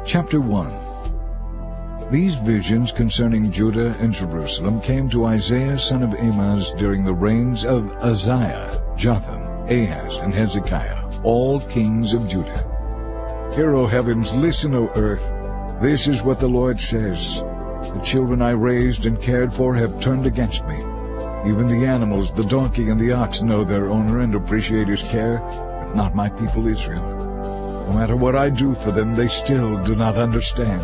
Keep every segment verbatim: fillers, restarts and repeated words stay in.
Chapter one. These visions concerning Judah and Jerusalem came to Isaiah son of Amoz during the reigns of Uzziah, Jotham, Ahaz, and Hezekiah, all kings of Judah. Hear, O heavens, listen, O earth. This is what the Lord says. The children I raised and cared for have turned against me. Even the animals, the donkey and the ox, know their owner and appreciate his care, but not my people Israel. No matter what I do for them, they still do not understand.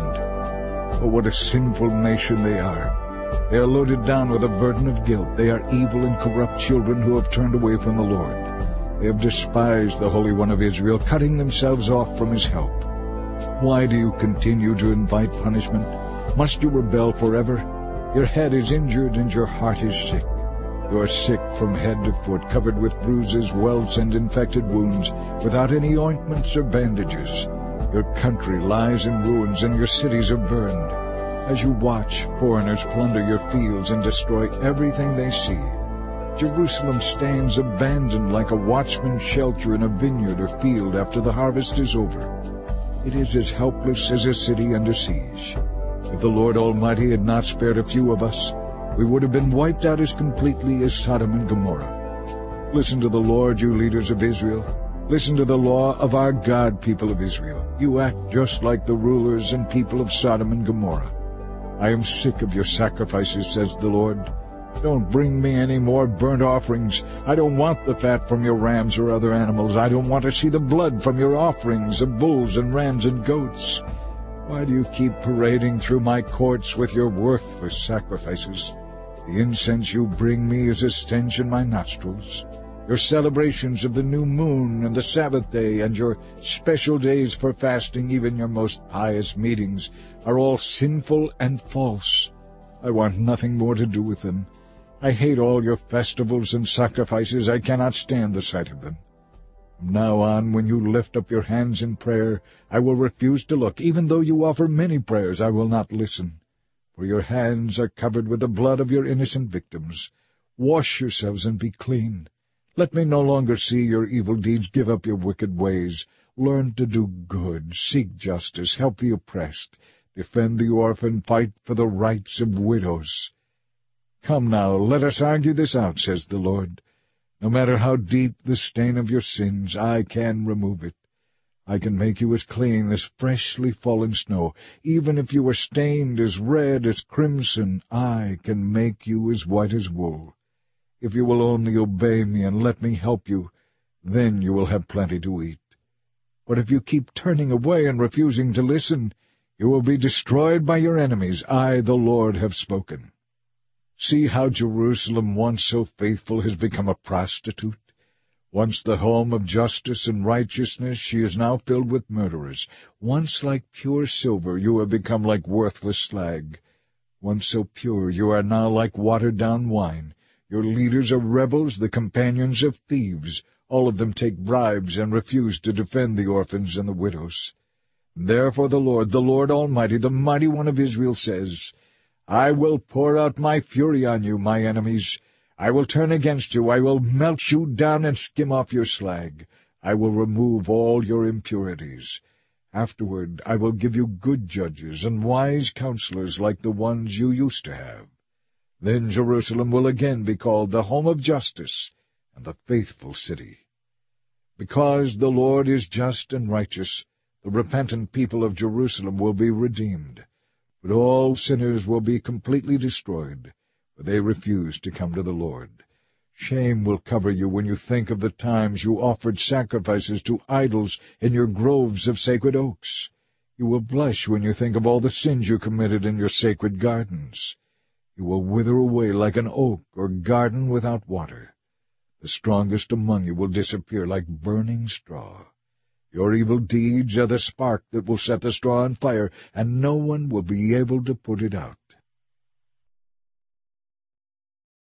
Oh, what a sinful nation they are. They are loaded down with a burden of guilt. They are evil and corrupt children who have turned away from the Lord. They have despised the Holy One of Israel, cutting themselves off from his help. Why do you continue to invite punishment? Must you rebel forever? Your head is injured and your heart is sick. You are sick from head to foot, covered with bruises, welts, and infected wounds, without any ointments or bandages. Your country lies in ruins, and your cities are burned. As you watch, foreigners plunder your fields and destroy everything they see. Jerusalem stands abandoned like a watchman's shelter in a vineyard or field after the harvest is over. It is as helpless as a city under siege. If the Lord Almighty had not spared a few of us, we would have been wiped out as completely as Sodom and Gomorrah. Listen to the Lord, you leaders of Israel. Listen to the law of our God, people of Israel. You act just like the rulers and people of Sodom and Gomorrah. I am sick of your sacrifices, says the Lord. Don't bring me any more burnt offerings. I don't want the fat from your rams or other animals. I don't want to see the blood from your offerings of bulls and rams and goats. Why do you keep parading through my courts with your worthless sacrifices? The incense you bring me is a stench in my nostrils. Your celebrations of the new moon and the Sabbath day and your special days for fasting, even your most pious meetings, are all sinful and false. I want nothing more to do with them. I hate all your festivals and sacrifices. I cannot stand the sight of them. From now on, when you lift up your hands in prayer, I will refuse to look. Even though you offer many prayers, I will not listen. For your hands are covered with the blood of your innocent victims. Wash yourselves and be clean. Let me no longer see your evil deeds. Give up your wicked ways. Learn to do good. Seek justice. Help the oppressed. Defend the orphan. Fight for the rights of widows. Come now, let us argue this out, says the Lord. No matter how deep the stain of your sins, I can remove it. I can make you as clean as freshly fallen snow. Even if you are stained as red as crimson, I can make you as white as wool. If you will only obey me and let me help you, then you will have plenty to eat. But if you keep turning away and refusing to listen, you will be destroyed by your enemies. I, the Lord, have spoken. See how Jerusalem, once so faithful, has become a prostitute. Once the home of justice and righteousness, she is now filled with murderers. Once like pure silver, you have become like worthless slag. Once so pure, you are now like watered-down wine. Your leaders are rebels, the companions of thieves. All of them take bribes and refuse to defend the orphans and the widows. Therefore the Lord, the Lord Almighty, the Mighty One of Israel, says, I will pour out my fury on you, my enemies. I will turn against you. I will melt you down and skim off your slag. I will remove all your impurities. Afterward I will give you good judges and wise counselors like the ones you used to have. Then Jerusalem will again be called the home of justice and the faithful city. Because the Lord is just and righteous, the repentant people of Jerusalem will be redeemed. But all sinners will be completely destroyed, for they refuse to come to the Lord. Shame will cover you when you think of the times you offered sacrifices to idols in your groves of sacred oaks. You will blush when you think of all the sins you committed in your sacred gardens. You will wither away like an oak or garden without water. The strongest among you will disappear like burning straw. Your evil deeds are the spark that will set the straw on fire, and no one will be able to put it out.